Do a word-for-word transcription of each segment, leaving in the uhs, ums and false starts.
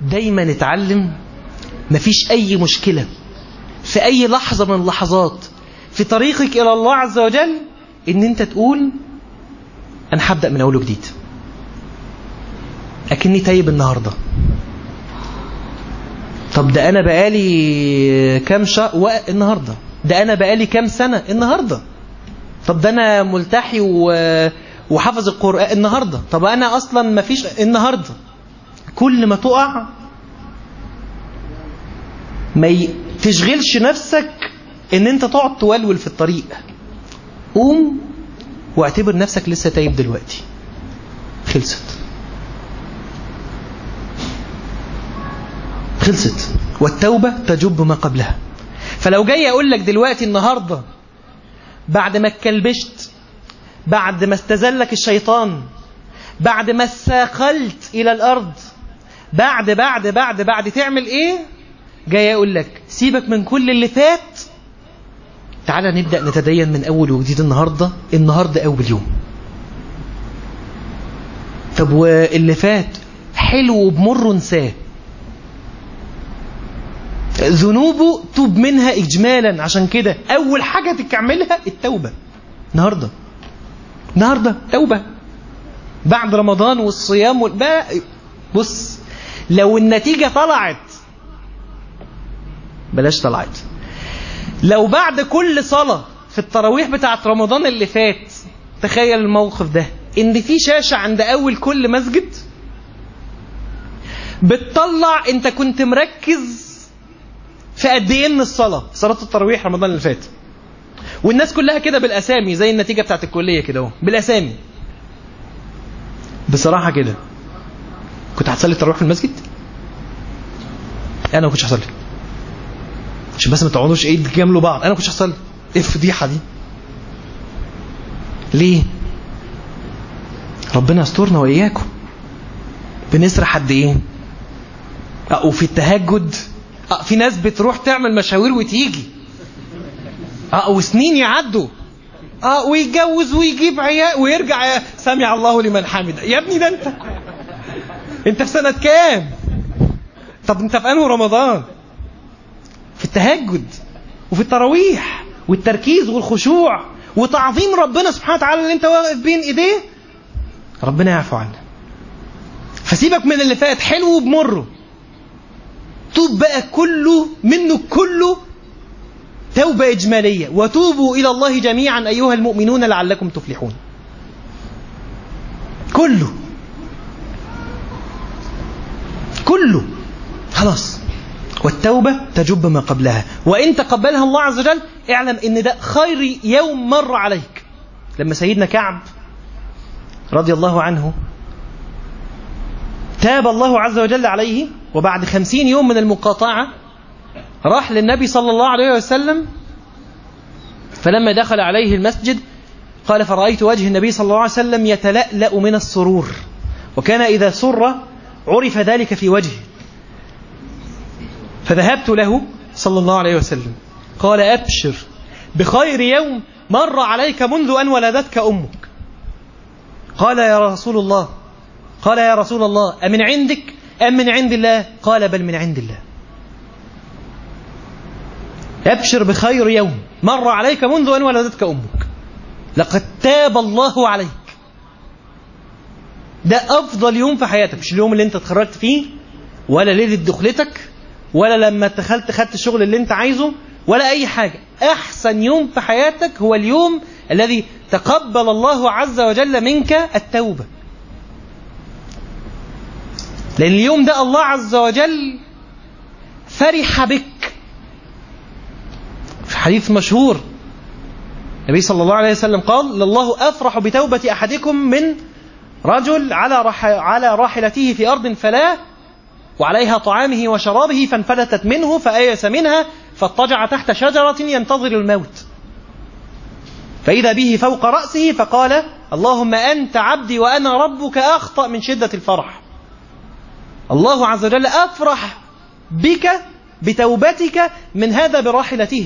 دايما اتعلم مفيش أي مشكلة في أي لحظة من اللحظات في طريقك إلى الله عز وجل إن أنت تقول أنا هبدأ من أول وجديد، أكني تايب النهاردة. طب ده أنا بقالي كام شهر النهاردة، ده أنا بقالي كام سنة النهاردة، طب ده أنا ملتحي وحفظ القرآن النهاردة، طب أنا أصلا ما فيش النهاردة. كل ما تقع ما تشغلش نفسك إن أنت تقعد تولول في الطريق، قوم واعتبر نفسك لسه تايب دلوقتي. خلصت خلصت والتوبة تجب ما قبلها. فلو جاي أقول لك دلوقتي النهاردة بعد ما اتكلبشت، بعد ما استزلك الشيطان، بعد ما استثقلت إلى الأرض، بعد بعد بعد بعد تعمل إيه؟ جاي أقول لك سيبك من كل اللي فات، تعالى نبدأ نتدين من أول وجديد. النهاردة النهاردة أول يوم. طب واللي فات حلو وبمر نساه، ذنوبه توب منها إجمالا. عشان كده أول حاجة تكملها التوبة. النهاردة النهاردة توبة بعد رمضان والصيام والباء. بص، لو النتيجة طلعت، بلاش طلعت، لو بعد كل صلاة في التراويح بتاعت رمضان اللي فات، تخيل الموقف ده، ان في شاشة عند اول كل مسجد بتطلع انت كنت مركز في قد ايه من الصلاة، صلاة التراويح رمضان اللي فات، والناس كلها كده بالاسامي زي النتيجة بتاعت الكلية كده اهو بالاسامي. بصراحة كده كنت هتصلي التراويح في المسجد؟ انا ما كنتش هصلي، عشان بس ما تقعدوش ايه تجاملوا بعض. انا ما كنتش هصلي. ايه الفضيحة دي؟ ليه؟ ربنا يسترنا واياكم. بنسرح قد ايه؟ اه وفي التهجد اه في ناس بتروح تعمل مشاوير وتيجي اه وسنين يعدوا اه ويتجوز ويجيب عيال ويرجع سمع الله لمن حمده. يا ابني ده انت انت في سنة كام؟ طب انت في انهي رمضان؟ في التهجد وفي التراويح والتركيز والخشوع وتعظيم ربنا سبحانه وتعالى اللي انت واقف بين ايديه. ربنا يعفو عنه. فسيبك من اللي فات حلو وبمره، توب بقى كله منه كله توبة إجمالية. وتوبوا إلى الله جميعا أيها المؤمنون لعلكم تفلحون. كله كله خلاص. والتوبة تجب ما قبلها، وإن تقبلها الله عز وجل اعلم إن ده خير يوم مر عليك. لما سيدنا كعب رضي الله عنه تاب الله عز وجل عليه، وبعد خمسين يوم من المقاطعة راح للنبي صلى الله عليه وسلم، فلما دخل عليه المسجد قال فرأيت وجه النبي صلى الله عليه وسلم يتلألأ من السرور، وكان إذا سر عرف ذلك في وجهه، فذهبت له صلى الله عليه وسلم قال أبشر بخير يوم مر عليك منذ أن ولدتك أمك. قال يا رسول الله قال يا رسول الله أمن عندك أم من عند الله؟ قال بل من عند الله. أبشر بخير يوم مر عليك منذ أن ولدتك أمك، لقد تاب الله عليك. ده أفضل يوم في حياتك، مش اليوم اللي انت اتخرجت فيه، ولا ليلة دخلتك، ولا لما دخلت خدت الشغل اللي انت عايزه، ولا أي حاجة. أحسن يوم في حياتك هو اليوم الذي تقبل الله عز وجل منك التوبة، لأن اليوم ده الله عز وجل فرح بك. في حديث مشهور النبي صلى الله عليه وسلم قال لله أفرح بتوبة أحدكم من رجل على رح على راحلته في أرض فلاة وعليها طعامه وشرابه فانفلتت منه فأيس منها فاضطجع تحت شجرة ينتظر الموت، فإذا به فوق رأسه فقال اللهم أنت عبدي وأنا ربك، أخطأ من شدة الفرح. الله عز وجل أفرح بك بتوبتك من هذا براحلته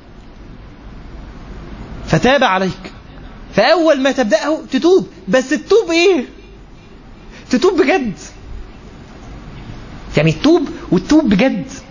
فتاب عليك. فأول ما تبدأه تتوب، بس تتوب إيه؟ تتوب بجد. يعني تتوب وتتوب بجد.